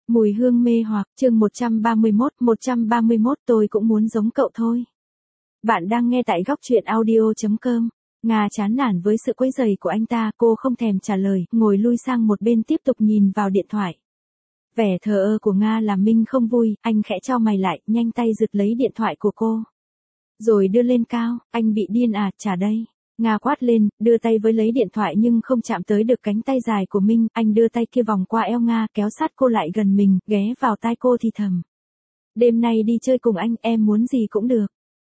Mùi hương mê hoặc, chương 131 tôi cũng muốn giống cậu thôi. Bạn đang nghe tại góc truyện audio.com. Nga chán nản với sự quấy rầy của anh ta, cô không thèm trả lời, ngồi lui sang một bên tiếp tục nhìn vào điện thoại. Vẻ thờ ơ của Nga làm Minh không vui, anh khẽ chau mày lại, nhanh tay giật lấy điện thoại của cô. Rồi đưa lên cao, anh bị điên à, trả đây. Nga quát lên, đưa tay với lấy điện thoại nhưng không chạm tới được cánh tay dài của Minh, anh đưa tay kia vòng qua eo Nga, kéo sát cô lại gần mình, ghé vào tai cô thì thầm. Đêm nay đi chơi cùng anh, em muốn gì cũng được.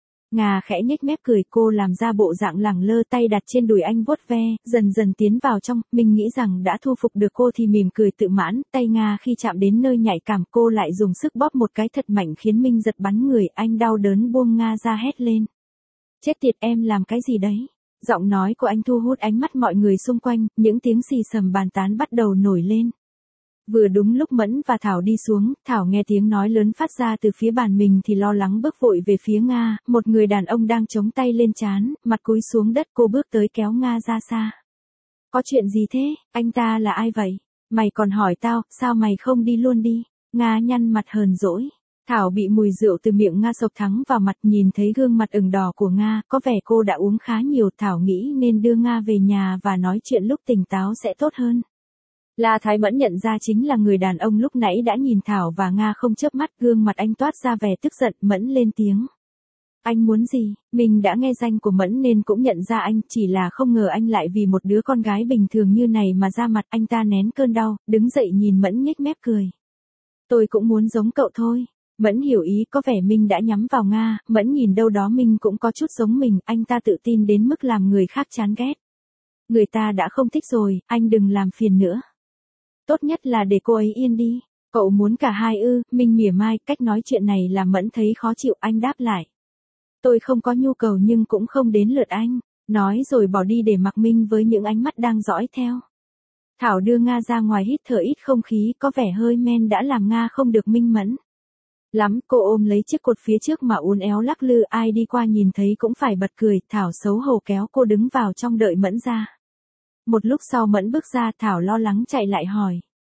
Nga khẽ nhếch mép cười, cô làm ra bộ dạng lẳng lơ, tay đặt trên đùi anh vuốt ve, dần dần tiến vào trong, Minh nghĩ rằng đã thu phục được cô thì mỉm cười tự mãn, tay Nga khi chạm đến nơi nhạy cảm cô lại dùng sức bóp một cái thật mạnh khiến Minh giật bắn người, anh đau đớn buông Nga ra hét lên. Chết tiệt, em làm cái gì đấy? Giọng nói của anh thu hút ánh mắt mọi người xung quanh, những tiếng xì xầm bàn tán bắt đầu nổi lên. Vừa đúng lúc Mẫn và Thảo đi xuống, Thảo nghe tiếng nói lớn phát ra từ phía bàn mình thì lo lắng bước vội về phía Nga, một người đàn ông đang chống tay lên trán, mặt cúi xuống đất, cô bước tới kéo Nga ra xa. Có chuyện gì thế, anh ta là ai vậy? Mày còn hỏi tao, sao mày không đi luôn đi? Nga nhăn mặt hờn dỗi. Thảo bị mùi rượu từ miệng Nga xộc thẳng vào mặt, nhìn thấy gương mặt ửng đỏ của Nga, có vẻ cô đã uống khá nhiều, Thảo nghĩ nên đưa Nga về nhà và nói chuyện lúc tỉnh táo sẽ tốt hơn. La Thái Mẫn nhận ra chính là người đàn ông lúc nãy đã nhìn Thảo và Nga không chớp mắt, gương mặt anh toát ra vẻ tức giận, Mẫn lên tiếng. Anh muốn gì? Mình đã nghe danh của Mẫn nên cũng nhận ra anh, chỉ là không ngờ anh lại vì một đứa con gái bình thường như này mà ra mặt, anh ta nén cơn đau, đứng dậy nhìn Mẫn nhếch mép cười. Tôi cũng muốn giống cậu thôi. Mẫn hiểu ý, có vẻ Minh đã nhắm vào Nga, Mẫn nhìn đâu đó Minh cũng có chút giống mình, anh ta tự tin đến mức làm người khác chán ghét. Người ta đã không thích rồi, anh đừng làm phiền nữa. Tốt nhất là để cô ấy yên đi. Cậu muốn cả hai ư? Minh mỉa mai, cách nói chuyện này làm Mẫn thấy khó chịu, anh đáp lại. Tôi không có nhu cầu nhưng cũng không đến lượt anh. Nói rồi bỏ đi để mặc Minh với những ánh mắt đang dõi theo. Thảo đưa Nga ra ngoài hít thở ít không khí, có vẻ hơi men đã làm Nga không được minh mẫn lắm, cô ôm lấy chiếc cột phía trước mà uốn éo lắc lư, ai đi qua nhìn thấy cũng phải bật cười, Thảo xấu hổ kéo cô đứng vào trong đợi Mẫn ra. Một lúc sau Mẫn bước ra, Thảo lo lắng chạy lại hỏi.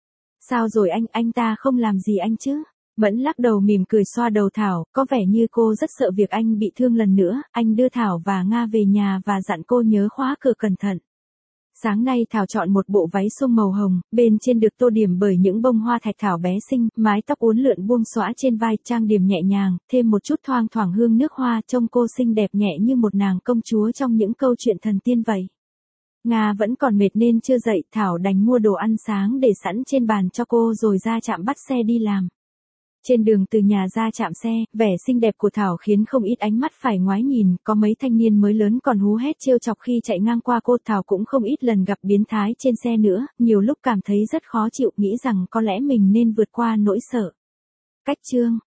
Sao rồi anh ta không làm gì anh chứ? Mẫn lắc đầu mỉm cười xoa đầu Thảo, có vẻ như cô rất sợ việc anh bị thương lần nữa, anh đưa Thảo và Nga về nhà và dặn cô nhớ khóa cửa cẩn thận. Sáng nay Thảo chọn một bộ váy xuông màu hồng, bên trên được tô điểm bởi những bông hoa thạch thảo bé xinh, mái tóc uốn lượn buông xõa trên vai, trang điểm nhẹ nhàng, thêm một chút thoang thoảng hương nước hoa, trông cô xinh đẹp nhẹ như một nàng công chúa trong những câu chuyện thần tiên vậy. Nga vẫn còn mệt nên chưa dậy, Thảo đành mua đồ ăn sáng để sẵn trên bàn cho cô rồi ra trạm bắt xe đi làm. Trên đường từ nhà ra trạm xe, vẻ xinh đẹp của Thảo khiến không ít ánh mắt phải ngoái nhìn, có mấy thanh niên mới lớn còn hú hét trêu chọc khi chạy ngang qua cô. Thảo cũng không ít lần gặp biến thái trên xe nữa, nhiều lúc cảm thấy rất khó chịu, nghĩ rằng có lẽ mình nên vượt qua nỗi sợ. Cách chương